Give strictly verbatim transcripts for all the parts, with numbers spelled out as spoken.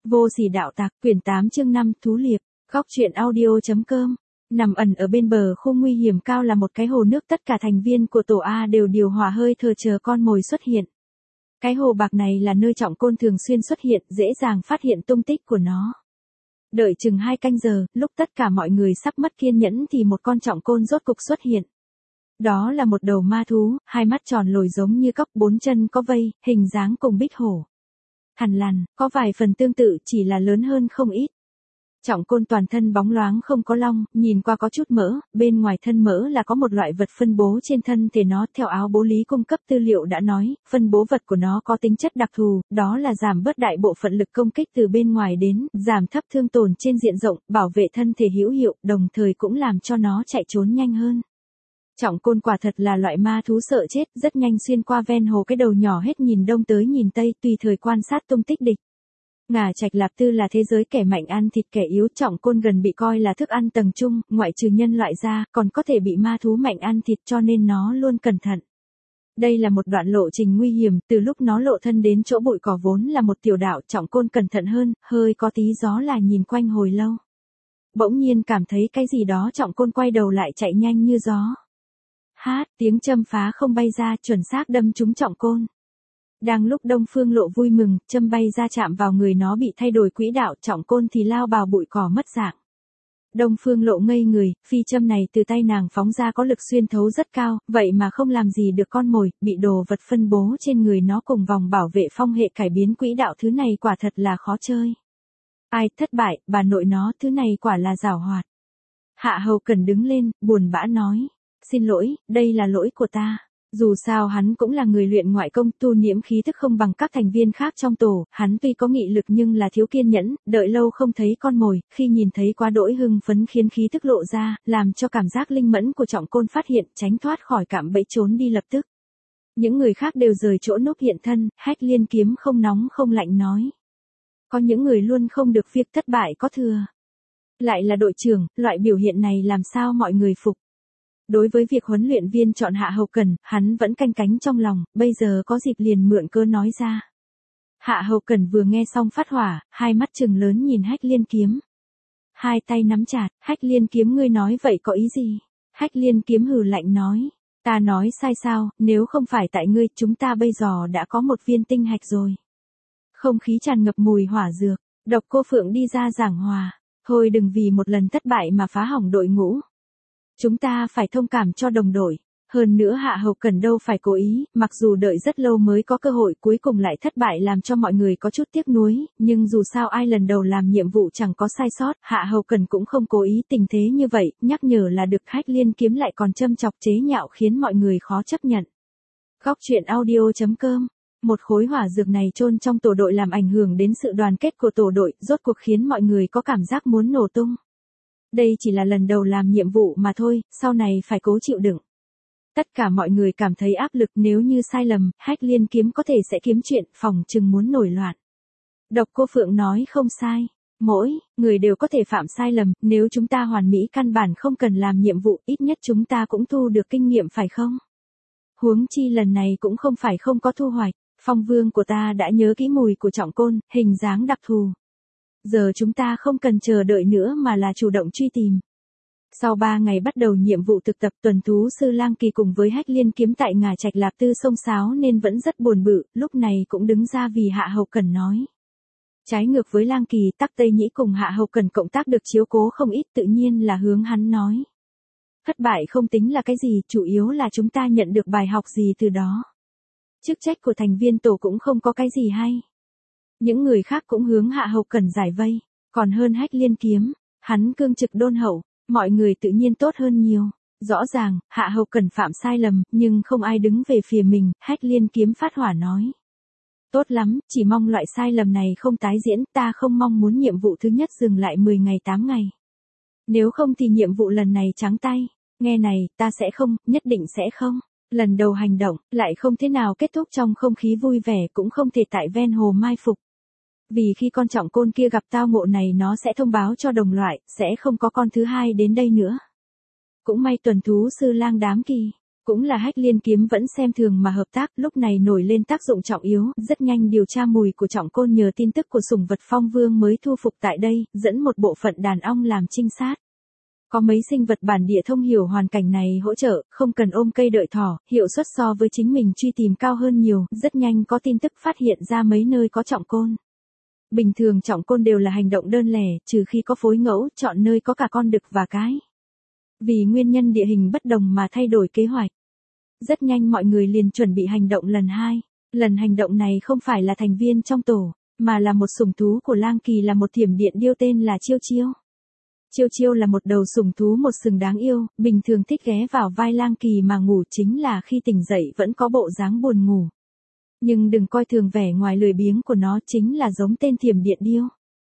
Vô sỉ đạo tặc, quyển tám chương năm, thú liệp, góc truyện audio.com. Nằm ẩn ở bên bờ khu nguy hiểm cao là một cái hồ nước, tất cả thành viên của tổ A đều điều hòa hơi thở chờ con mồi xuất hiện. Cái hồ bạc này là nơi Trọng Côn thường xuyên xuất hiện, dễ dàng phát hiện tung tích của nó. Đợi chừng hai canh giờ, lúc tất cả mọi người sắp mất kiên nhẫn thì một con Trọng Côn rốt cục xuất hiện. Đó là một đầu ma thú, hai mắt tròn lồi giống như cóc, bốn chân có vây, hình dáng cùng bích hổ. Thằn lằn, có vài phần tương tự, chỉ là lớn hơn không ít. Trọng Côn toàn thân bóng loáng không có long, nhìn qua có chút mỡ, bên ngoài thân mỡ là có một loại vật phân bố trên thân thể nó. Theo áo bố lý cung cấp tư liệu đã nói, phân bố vật của nó có tính chất đặc thù, đó là giảm bớt đại bộ phận lực công kích từ bên ngoài đến, giảm thấp thương tổn trên diện rộng, bảo vệ thân thể hữu hiệu, đồng thời cũng làm cho nó chạy trốn nhanh hơn. Trọng Côn quả thật là loại ma thú sợ chết, rất nhanh xuyên qua ven hồ, cái đầu nhỏ hết nhìn đông tới nhìn tây, tùy thời quan sát tung tích địch. Ngà Trạch Lạp Tư là thế giới kẻ mạnh ăn thịt kẻ yếu, Trọng Côn gần bị coi là thức ăn tầng trung, ngoại trừ nhân loại ra, còn có thể bị ma thú mạnh ăn thịt, cho nên nó luôn cẩn thận. Đây là một đoạn lộ trình nguy hiểm, từ lúc nó lộ thân đến chỗ bụi cỏ vốn là một tiểu đạo, Trọng Côn cẩn thận hơn, hơi có tí gió là nhìn quanh hồi lâu. Bỗng nhiên cảm thấy cái gì đó, Trọng Côn quay đầu lại chạy nhanh như gió. Hát, tiếng châm phá không bay ra, chuẩn xác đâm trúng Trọng Côn. Đang lúc Đông Phương Lộ vui mừng, châm bay ra chạm vào người nó bị thay đổi quỹ đạo, Trọng Côn thì lao vào bụi cỏ mất dạng. Đông Phương Lộ ngây người, phi châm này từ tay nàng phóng ra có lực xuyên thấu rất cao, vậy mà không làm gì được con mồi, bị đồ vật phân bố trên người nó cùng vòng bảo vệ phong hệ cải biến quỹ đạo, thứ này quả thật là khó chơi. Ai, thất bại, bà nội nó, thứ này quả là giảo hoạt. Hạ Hầu Cần đứng lên, buồn bã nói. Xin lỗi, đây là lỗi của ta. Dù sao hắn cũng là người luyện ngoại công, tu nhiễm khí thức không bằng các thành viên khác trong tổ, hắn tuy có nghị lực nhưng là thiếu kiên nhẫn, đợi lâu không thấy con mồi, khi nhìn thấy quá đỗi hưng phấn khiến khí thức lộ ra, làm cho cảm giác linh mẫn của Trọng Côn phát hiện, tránh thoát khỏi cạm bẫy trốn đi lập tức. Những người khác đều rời chỗ núp hiện thân, Hách Liên Kiếm không nóng không lạnh nói. Có những người luôn không được việc thất bại có thừa. Lại là đội trưởng, loại biểu hiện này làm sao mọi người phục. Đối với việc huấn luyện viên chọn Hạ Hầu Cần, hắn vẫn canh cánh trong lòng, bây giờ có dịp liền mượn cơ nói ra. Hạ Hầu Cần vừa nghe xong phát hỏa, hai mắt trừng lớn nhìn Hách Liên Kiếm. Hai tay nắm chặt, Hách Liên Kiếm ngươi nói vậy có ý gì? Hách Liên Kiếm hừ lạnh nói, ta nói sai sao, nếu không phải tại ngươi, chúng ta bây giờ đã có một viên tinh hạch rồi. Không khí tràn ngập mùi hỏa dược, Độc Cô Phượng đi ra giảng hòa, thôi đừng vì một lần thất bại mà phá hỏng đội ngũ. Chúng ta phải thông cảm cho đồng đội. Hơn nữa Hạ Hầu Cần đâu phải cố ý, mặc dù đợi rất lâu mới có cơ hội, cuối cùng lại thất bại làm cho mọi người có chút tiếc nuối, nhưng dù sao ai lần đầu làm nhiệm vụ chẳng có sai sót, Hạ Hầu Cần cũng không cố ý tình thế như vậy, nhắc nhở là được. Hách Liên Kiếm lại còn châm chọc chế nhạo khiến mọi người khó chấp nhận. Góc truyện audio.com. Một khối hỏa dược này chôn trong tổ đội làm ảnh hưởng đến sự đoàn kết của tổ đội, rốt cuộc khiến mọi người có cảm giác muốn nổ tung. Đây chỉ là lần đầu làm nhiệm vụ mà thôi, sau này phải cố chịu đựng. Tất cả mọi người cảm thấy áp lực, nếu như sai lầm, Hách Liên Kiếm có thể sẽ kiếm chuyện, phòng chừng muốn nổi loạn. Độc Cô Phượng nói không sai. Mỗi người đều có thể phạm sai lầm, nếu chúng ta hoàn mỹ căn bản không cần làm nhiệm vụ, ít nhất chúng ta cũng thu được kinh nghiệm phải không? Huống chi lần này cũng không phải không có thu hoạch, Phong Vương của ta đã nhớ kỹ mùi của Trọng Côn, hình dáng đặc thù. Giờ chúng ta không cần chờ đợi nữa mà là chủ động truy tìm. Sau ba ngày bắt đầu nhiệm vụ thực tập, tuần thú sư Lang Kỳ cùng với Hách Liên Kiếm tại Ngà Trạch Lạp Tư sông sáo nên vẫn rất buồn bự, lúc này cũng đứng ra vì Hạ Hầu Cần nói. Trái ngược với Lang Kỳ, Tắc Tây Nhĩ cùng Hạ Hầu Cần cộng tác được chiếu cố không ít, tự nhiên là hướng hắn nói. Thất bại không tính là cái gì, chủ yếu là chúng ta nhận được bài học gì từ đó. Chức trách của thành viên tổ cũng không có cái gì hay. Những người khác cũng hướng Hạ Hầu Cần giải vây, còn hơn Hách Liên Kiếm, hắn cương trực đôn hậu, mọi người tự nhiên tốt hơn nhiều. Rõ ràng, Hạ Hầu Cần phạm sai lầm, nhưng không ai đứng về phía mình, Hách Liên Kiếm phát hỏa nói. Tốt lắm, chỉ mong loại sai lầm này không tái diễn, ta không mong muốn nhiệm vụ thứ nhất dừng lại mười ngày tám ngày. Nếu không thì nhiệm vụ lần này trắng tay, nghe này, ta sẽ không, nhất định sẽ không. Lần đầu hành động, lại không thế nào kết thúc trong không khí vui vẻ, cũng không thể tại ven hồ mai phục. Vì khi con Trọng Côn kia gặp tao ngộ này nó sẽ thông báo cho đồng loại, sẽ không có con thứ hai đến đây nữa. Cũng may tuần thú sư Lang đám kỳ. Cũng là Hách Liên kiếm vẫn xem thường mà hợp tác, lúc này nổi lên tác dụng trọng yếu, rất nhanh điều tra mùi của Trọng Côn nhờ tin tức của sủng vật Phong Vương mới thu phục tại đây, dẫn một bộ phận đàn ong làm trinh sát. Có mấy sinh vật bản địa thông hiểu hoàn cảnh này hỗ trợ, không cần ôm cây đợi thỏ, hiệu suất so với chính mình truy tìm cao hơn nhiều, rất nhanh có tin tức phát hiện ra mấy nơi có Trọng Côn. Bình thường Trọng Côn đều là hành động đơn lẻ, trừ khi có phối ngẫu, chọn nơi có cả con đực và cái. Vì nguyên nhân địa hình bất đồng mà thay đổi kế hoạch. Rất nhanh mọi người liền chuẩn bị hành động lần hai. Lần hành động này không phải là thành viên trong tổ, mà là một sủng thú của Lang Kỳ, là một thiểm điện điêu tên là Chiêu Chiêu. Chiêu Chiêu là một đầu sủng thú một sừng đáng yêu, bình thường thích ghé vào vai Lang Kỳ mà ngủ, chính là khi tỉnh dậy vẫn có bộ dáng buồn ngủ. Nhưng đừng coi thường vẻ ngoài lười biếng của nó, chính là giống tên thiểm điện điêu.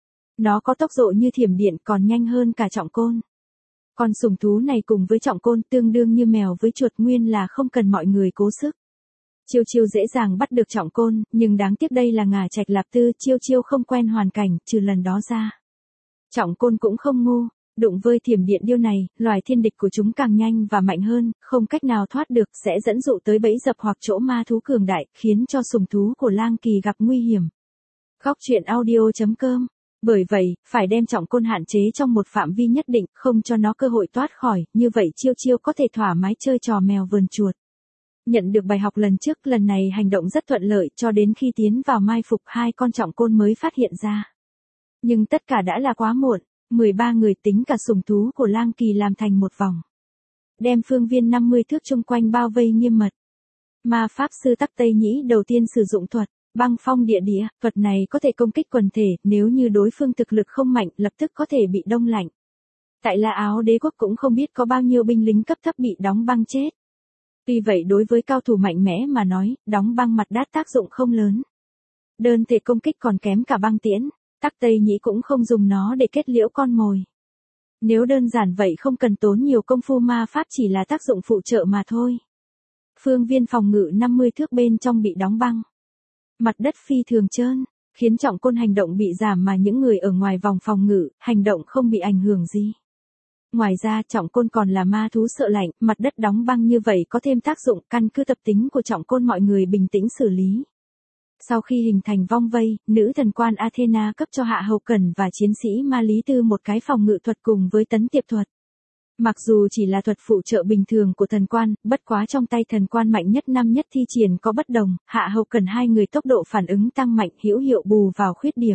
Nó có tốc độ như thiểm điện, còn nhanh hơn cả Trọng Côn. Con sủng thú này cùng với Trọng Côn tương đương như mèo với chuột, nguyên là không cần mọi người cố sức. Chiêu Chiêu dễ dàng bắt được Trọng Côn, nhưng đáng tiếc đây là Ngà Trạch Lạp Tư, Chiêu Chiêu không quen hoàn cảnh, trừ lần đó ra. Trọng Côn cũng không ngu, đụng với thiểm điện điêu này, loài thiên địch của chúng càng nhanh và mạnh hơn, không cách nào thoát được, sẽ dẫn dụ tới bẫy dập hoặc chỗ ma thú cường đại, khiến cho sủng thú của Lang Kỳ gặp nguy hiểm. Góc truyện audio chấm com. Bởi vậy, phải đem Trọng Côn hạn chế trong một phạm vi nhất định, không cho nó cơ hội thoát khỏi, như vậy Chiêu Chiêu có thể thoải mái chơi trò mèo vườn chuột. Nhận được bài học lần trước, lần này hành động rất thuận lợi, cho đến khi tiến vào mai phục hai con Trọng Côn mới phát hiện ra. Nhưng tất cả đã là quá muộn, mười ba người tính cả sủng thú của Lang Kỳ làm thành một vòng. Đem phương viên năm mươi thước chung quanh bao vây nghiêm mật. Ma Pháp Sư Tắc Tây Nhĩ đầu tiên sử dụng thuật Băng Phong Địa Địa, thuật này có thể công kích quần thể, nếu như đối phương thực lực không mạnh, lập tức có thể bị đông lạnh. Tại La Áo Đế quốc cũng không biết có bao nhiêu binh lính cấp thấp bị đóng băng chết. Tuy vậy đối với cao thủ mạnh mẽ mà nói, đóng băng mặt đát tác dụng không lớn. Đơn thể công kích còn kém cả băng tiễn, Tắc Tây Nhĩ cũng không dùng nó để kết liễu con mồi. Nếu đơn giản vậy không cần tốn nhiều công phu, ma pháp chỉ là tác dụng phụ trợ mà thôi. Phương viên phòng ngự năm mươi thước bên trong bị đóng băng. Mặt đất phi thường trơn, khiến Trọng Côn hành động bị giảm mà những người ở ngoài vòng phòng ngự, hành động không bị ảnh hưởng gì. Ngoài ra Trọng Côn còn là ma thú sợ lạnh, mặt đất đóng băng như vậy có thêm tác dụng, căn cứ tập tính của Trọng Côn mọi người bình tĩnh xử lý. Sau khi hình thành vong vây, nữ thần quan Athena cấp cho Hạ Hầu Cẩn và chiến sĩ Ma Lý Tư một cái phòng ngự thuật cùng với tấn tiệp thuật. Mặc dù chỉ là thuật phụ trợ bình thường của thần quan, bất quá trong tay thần quan mạnh nhất năm nhất thi triển có bất đồng, Hạ Hầu Cẩn hai người tốc độ phản ứng tăng mạnh, hữu hiệu bù vào khuyết điểm.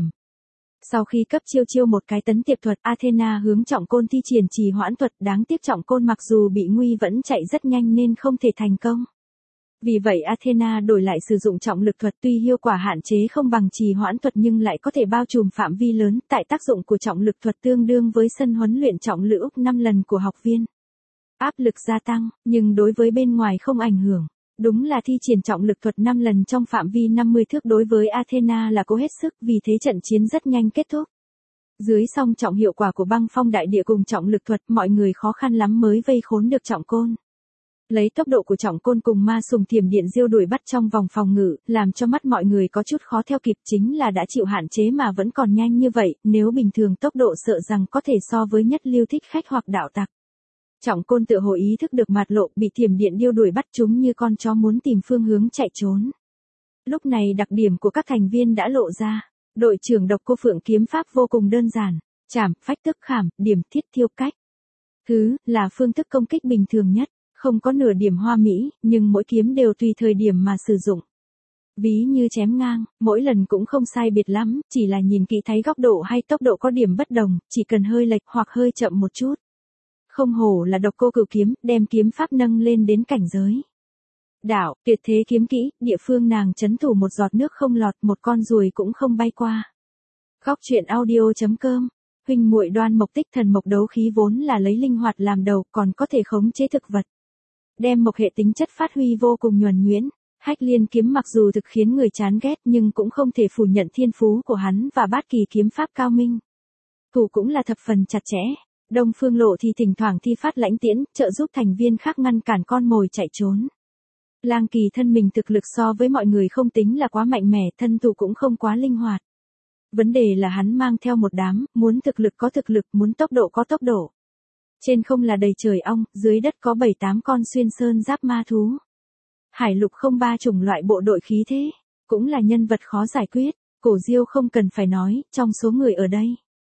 Sau khi cấp Chiêu Chiêu một cái tấn tiệp thuật, Athena hướng Trọng Côn thi triển trì hoãn thuật, đáng tiếc Trọng Côn mặc dù bị nguy vẫn chạy rất nhanh nên không thể thành công. Vì vậy Athena đổi lại sử dụng trọng lực thuật, tuy hiệu quả hạn chế không bằng trì hoãn thuật nhưng lại có thể bao trùm phạm vi lớn, tại tác dụng của trọng lực thuật tương đương với sân huấn luyện trọng lực năm lần của học viên. Áp lực gia tăng, nhưng đối với bên ngoài không ảnh hưởng. Đúng là thi triển trọng lực thuật năm lần trong phạm vi năm mươi thước đối với Athena là cố hết sức, vì thế trận chiến rất nhanh kết thúc. Dưới song trọng hiệu quả của băng phong đại địa cùng trọng lực thuật, mọi người khó khăn lắm mới vây khốn được Trọng Côn. Lấy tốc độ của Trọng Côn cùng ma sùng thiểm điện diêu đuổi bắt trong vòng phòng ngự, làm cho mắt mọi người có chút khó theo kịp, chính là đã chịu hạn chế mà vẫn còn nhanh như vậy, nếu bình thường tốc độ sợ rằng có thể so với nhất lưu thích khách hoặc đạo tặc. Trọng Côn tự hồ ý thức được mạt lộ, bị thiểm điện điêu đuổi bắt chúng như con chó muốn tìm phương hướng chạy trốn. Lúc này đặc điểm của các thành viên đã lộ ra. Đội trưởng Độc Cô Phượng kiếm pháp vô cùng đơn giản, chảm, phách tức khảm, điểm thiết thiêu cách. Thứ là phương thức công kích bình thường nhất, không có nửa điểm hoa mỹ, nhưng mỗi kiếm đều tùy thời điểm mà sử dụng. Ví như chém ngang, mỗi lần cũng không sai biệt lắm, chỉ là nhìn kỹ thấy góc độ hay tốc độ có điểm bất đồng, chỉ cần hơi lệch hoặc hơi chậm một chút. Không hổ là Độc Cô Cửu kiếm, đem kiếm pháp nâng lên đến cảnh giới đạo, tuyệt thế kiếm kỹ, địa phương nàng chấn thủ một giọt nước không lọt, một con ruồi cũng không bay qua. Góc truyện audio chấm com. Huynh muội Đoan Mộc Tích Thần Mộc đấu khí vốn là lấy linh hoạt làm đầu, còn có thể khống chế thực vật. Đem mộc hệ tính chất phát huy vô cùng nhuần nhuyễn. Hách Liên kiếm mặc dù thực khiến người chán ghét nhưng cũng không thể phủ nhận thiên phú của hắn và bát kỳ kiếm pháp cao minh. Thủ cũng là thập phần chặt chẽ. Đông Phương Lộ thì thỉnh thoảng thi phát lãnh tiễn, trợ giúp thành viên khác ngăn cản con mồi chạy trốn. Lang Kỳ thân mình thực lực so với mọi người không tính là quá mạnh mẽ, thân thủ cũng không quá linh hoạt. Vấn đề là hắn mang theo một đám, muốn thực lực có thực lực, muốn tốc độ có tốc độ. Trên không là đầy trời ong, dưới đất có bảy tám con xuyên sơn giáp ma thú. Hải lục không ba chủng loại bộ đội khí thế, cũng là nhân vật khó giải quyết, Cổ Diêu không cần phải nói, trong số người ở đây.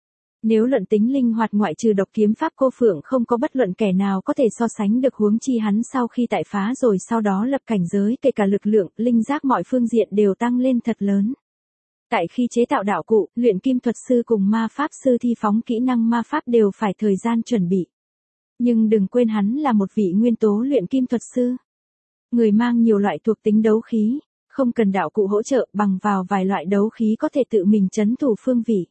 Nếu luận tính linh hoạt ngoại trừ độc kiếm pháp cô Phượng không có bất luận kẻ nào có thể so sánh được, huống chi hắn sau khi tại phá rồi sau đó lập cảnh giới, kể cả lực lượng, linh giác mọi phương diện đều tăng lên thật lớn. Tại khi chế tạo đạo cụ, luyện kim thuật sư cùng ma pháp sư thi phóng kỹ năng ma pháp đều phải thời gian chuẩn bị. Nhưng đừng quên hắn là một vị nguyên tố luyện kim thuật sư. Người mang nhiều loại thuộc tính đấu khí, không cần đạo cụ hỗ trợ, bằng vào vài loại đấu khí có thể tự mình trấn thủ phương vị.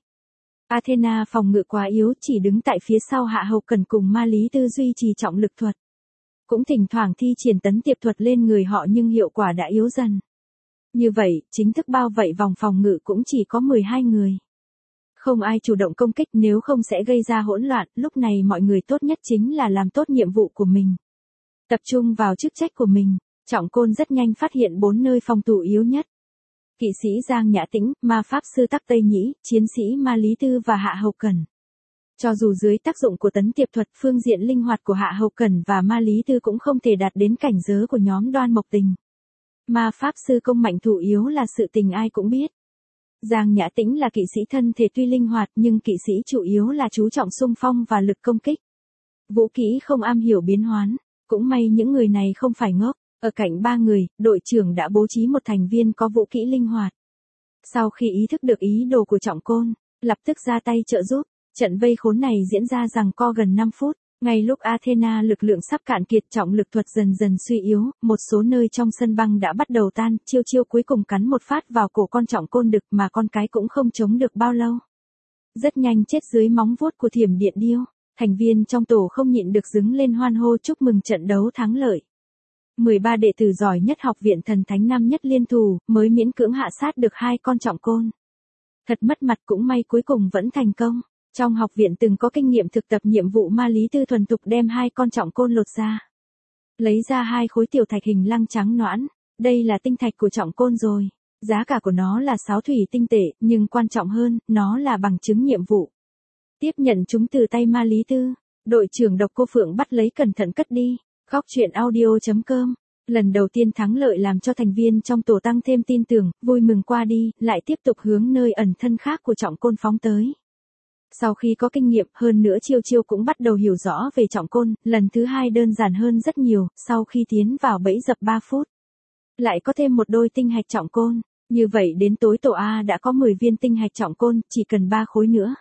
Athena phòng ngự quá yếu, chỉ đứng tại phía sau Hạ Hầu Cần cùng Ma Lý Tư duy trì trọng lực thuật. Cũng thỉnh thoảng thi triển tấn tiệp thuật lên người họ nhưng hiệu quả đã yếu dần. Như vậy, chính thức bao vây vòng phòng ngự cũng chỉ có mười hai người. Không ai chủ động công kích, nếu không sẽ gây ra hỗn loạn, lúc này mọi người tốt nhất chính là làm tốt nhiệm vụ của mình. Tập trung vào chức trách của mình, Trọng Côn rất nhanh phát hiện bốn nơi phòng thủ yếu nhất. Kỵ sĩ Giang Nhã Tĩnh, ma pháp sư Tắc Tây Nhĩ, chiến sĩ Ma Lý Tư và Hạ Hầu Cần. Cho dù dưới tác dụng của tấn tiệp thuật, phương diện linh hoạt của Hạ Hầu Cần và Ma Lý Tư cũng không thể đạt đến cảnh giới của nhóm Đoan Mộc Tình. Ma pháp sư công mạnh thủ yếu là sự tình ai cũng biết. Giang Nhã Tĩnh là kỵ sĩ thân thể tuy linh hoạt nhưng kỵ sĩ chủ yếu là chú trọng xung phong và lực công kích. Vũ kỹ không am hiểu biến hoán, cũng may những người này không phải ngốc. Ở cạnh ba người, đội trưởng đã bố trí một thành viên có vũ kỹ linh hoạt. Sau khi ý thức được ý đồ của Trọng Côn, lập tức ra tay trợ giúp. Trận vây khốn này diễn ra giằng co gần năm phút. Ngay lúc Athena lực lượng sắp cạn kiệt, trọng lực thuật dần dần suy yếu, một số nơi trong sân băng đã bắt đầu tan, chiêu chiêu cuối cùng cắn một phát vào cổ con Trọng Côn đực mà con cái cũng không chống được bao lâu. Rất nhanh chết dưới móng vuốt của Thiểm Điện Điêu, thành viên trong tổ không nhịn được đứng lên hoan hô chúc mừng trận đấu thắng lợi. mười ba đệ tử giỏi nhất học viện thần thánh năm nhất liên thủ, mới miễn cưỡng hạ sát được hai con Trọng Côn. Thật mất mặt, cũng may cuối cùng vẫn thành công. Trong học viện từng có kinh nghiệm thực tập nhiệm vụ, Ma Lý Tư thuần thục đem hai con Trọng Côn lột ra. Lấy ra hai khối tiểu thạch hình lăng trắng nõn. Đây là tinh thạch của Trọng Côn rồi. Giá cả của nó là sáu thủy tinh tệ, nhưng quan trọng hơn, nó là bằng chứng nhiệm vụ. Tiếp nhận chúng từ tay Ma Lý Tư, đội trưởng Độc Cô Phượng bắt lấy cẩn thận cất đi. Góc truyện audio chấm com. Lần đầu tiên thắng lợi làm cho thành viên trong tổ tăng thêm tin tưởng, vui mừng qua đi, lại tiếp tục hướng nơi ẩn thân khác của Trọng Côn phóng tới. Sau khi có kinh nghiệm, hơn nữa chiêu chiêu cũng bắt đầu hiểu rõ về Trọng Côn, lần thứ hai đơn giản hơn rất nhiều, sau khi tiến vào bẫy dập ba phút. Lại có thêm một đôi tinh hạch Trọng Côn, như vậy đến tối tổ A đã có mười viên tinh hạch Trọng Côn, chỉ cần ba khối nữa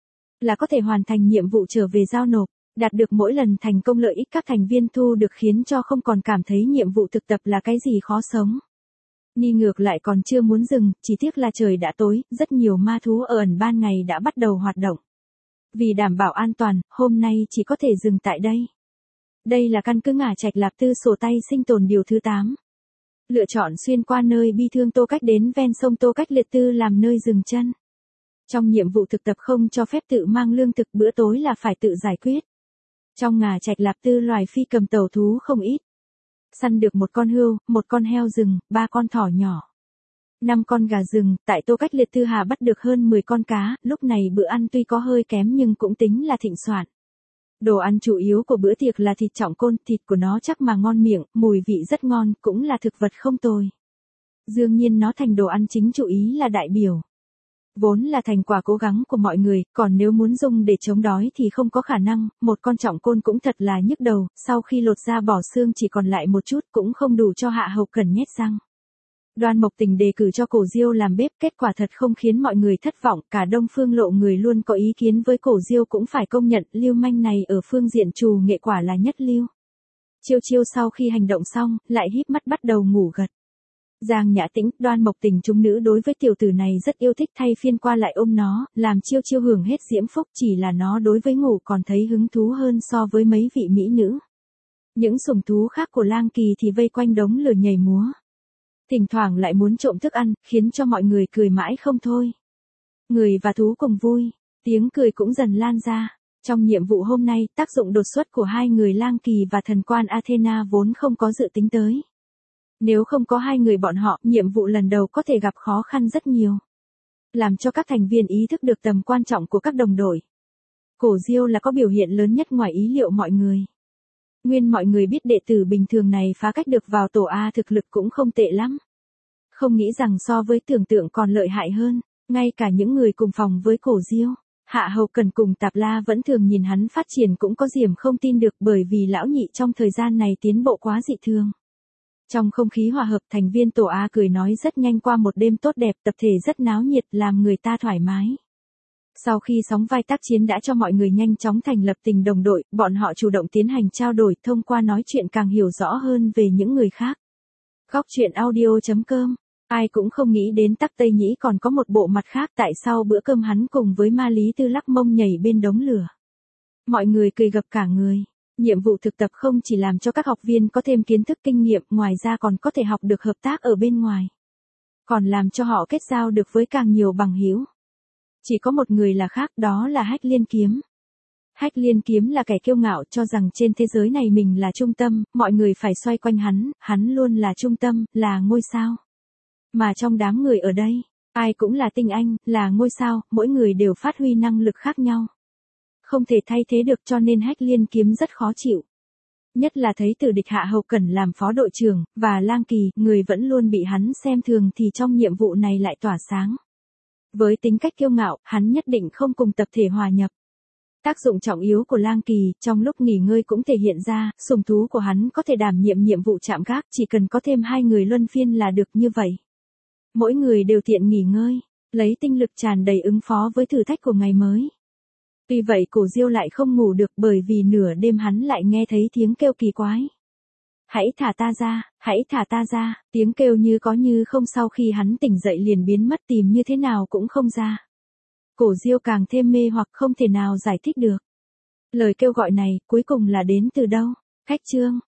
là có thể hoàn thành nhiệm vụ trở về giao nộp. Đạt được mỗi lần thành công lợi ích các thành viên thu được khiến cho không còn cảm thấy nhiệm vụ thực tập là cái gì khó sống. Ni ngược lại còn chưa muốn dừng, chỉ tiếc là trời đã tối, rất nhiều ma thú ở ẩn ban ngày đã bắt đầu hoạt động. Vì đảm bảo an toàn, hôm nay chỉ có thể dừng tại đây. Đây là căn cứ Ngả Trạch Lạp Tư sổ tay sinh tồn điều thứ tám. Lựa chọn xuyên qua nơi bi thương Tô Cách đến ven sông Tô Cách Liệt Tư làm nơi dừng chân. Trong nhiệm vụ thực tập không cho phép tự mang lương thực, bữa tối là phải tự giải quyết. Trong Ngả Trạch Lạp Tư loài phi cầm tẩu thú không ít. Săn được một con hươu, một con heo rừng, ba con thỏ nhỏ, năm con gà rừng, tại Tô Cách Liệt Tư Hà bắt được hơn mười con cá, lúc này bữa ăn tuy có hơi kém nhưng cũng tính là thịnh soạn. Đồ ăn chủ yếu của bữa tiệc là thịt Trọng Côn, thịt của nó chắc mà ngon miệng, mùi vị rất ngon, cũng là thực vật không tồi. Đương nhiên nó thành đồ ăn chính chủ ý là đại biểu. Vốn là thành quả cố gắng của mọi người, còn nếu muốn dùng để chống đói thì không có khả năng, một con Trọng Côn cũng thật là nhức đầu, sau khi lột ra bỏ xương chỉ còn lại một chút cũng không đủ cho Hạ Hầu Cần nhét răng. Đoan Mộc Tình đề cử cho Cổ Diêu làm bếp, kết quả thật không khiến mọi người thất vọng, cả Đông Phương Lộ người luôn có ý kiến với Cổ Diêu cũng phải công nhận, lưu manh này ở phương diện trù nghệ quả là nhất lưu. Chiêu chiêu sau khi hành động xong, lại híp mắt bắt đầu ngủ gật. Giang Nhã Tĩnh, Đoan Mộc Tình chúng nữ đối với tiểu tử này rất yêu thích, thay phiên qua lại ôm nó, làm chiêu chiêu hưởng hết diễm phúc, chỉ là nó đối với ngủ còn thấy hứng thú hơn so với mấy vị mỹ nữ. Những sủng thú khác của Lang Kỳ thì vây quanh đống lửa nhảy múa. Thỉnh thoảng lại muốn trộm thức ăn, khiến cho mọi người cười mãi không thôi. Người và thú cùng vui, tiếng cười cũng dần lan ra. Trong nhiệm vụ hôm nay, tác dụng đột xuất của hai người Lang Kỳ và thần quan Athena vốn không có dự tính tới. Nếu không có hai người bọn họ, nhiệm vụ lần đầu có thể gặp khó khăn rất nhiều. Làm cho các thành viên ý thức được tầm quan trọng của các đồng đội. Cổ Diêu là có biểu hiện lớn nhất ngoài ý liệu mọi người. Nguyên mọi người biết đệ tử bình thường này phá cách được vào tổ A thực lực cũng không tệ lắm. Không nghĩ rằng so với tưởng tượng còn lợi hại hơn, ngay cả những người cùng phòng với Cổ Diêu, Hạ Hầu Cần cùng Tạp La vẫn thường nhìn hắn phát triển cũng có điểm không tin được bởi vì lão nhị trong thời gian này tiến bộ quá dị thường. Trong không khí hòa hợp, thành viên tổ A cười nói rất nhanh qua một đêm tốt đẹp, tập thể rất náo nhiệt làm người ta thoải mái. Sau khi sóng vai tác chiến đã cho mọi người nhanh chóng thành lập tình đồng đội, bọn họ chủ động tiến hành trao đổi, thông qua nói chuyện càng hiểu rõ hơn về những người khác. Góc truyện audio chấm com. Ai cũng không nghĩ đến Tắc Tây Nhĩ còn có một bộ mặt khác, tại sau bữa cơm hắn cùng với Ma Lý Tư lắc mông nhảy bên đống lửa. Mọi người cười gập cả người. Nhiệm vụ thực tập không chỉ làm cho các học viên có thêm kiến thức kinh nghiệm, ngoài ra còn có thể học được hợp tác ở bên ngoài. Còn làm cho họ kết giao được với càng nhiều bằng hữu. Chỉ có một người là khác, đó là Hách Liên Kiếm. Hách Liên Kiếm là kẻ kiêu ngạo, cho rằng trên thế giới này mình là trung tâm, mọi người phải xoay quanh hắn, hắn luôn là trung tâm, là ngôi sao. Mà trong đám người ở đây, ai cũng là tinh anh, là ngôi sao, mỗi người đều phát huy năng lực khác nhau. Không thể thay thế được, cho nên Hách Liên Kiếm rất khó chịu. Nhất là thấy Từ Địch Hạ Hầu Cẩn làm phó đội trưởng, và Lang Kỳ, người vẫn luôn bị hắn xem thường thì trong nhiệm vụ này lại tỏa sáng. Với tính cách kiêu ngạo, hắn nhất định không cùng tập thể hòa nhập. Tác dụng trọng yếu của Lang Kỳ, trong lúc nghỉ ngơi cũng thể hiện ra, sùng thú của hắn có thể đảm nhiệm nhiệm vụ chạm gác, chỉ cần có thêm hai người luân phiên là được như vậy. Mỗi người đều tiện nghỉ ngơi, lấy tinh lực tràn đầy ứng phó với thử thách của ngày mới. Tuy vậy Cổ Diêu lại không ngủ được bởi vì nửa đêm hắn lại nghe thấy tiếng kêu kỳ quái. Hãy thả ta ra, hãy thả ta ra, tiếng kêu như có như không, sau khi hắn tỉnh dậy liền biến mất, tìm như thế nào cũng không ra. Cổ Diêu càng thêm mê hoặc không thể nào giải thích được. Lời kêu gọi này cuối cùng là đến từ đâu? Khách Trương,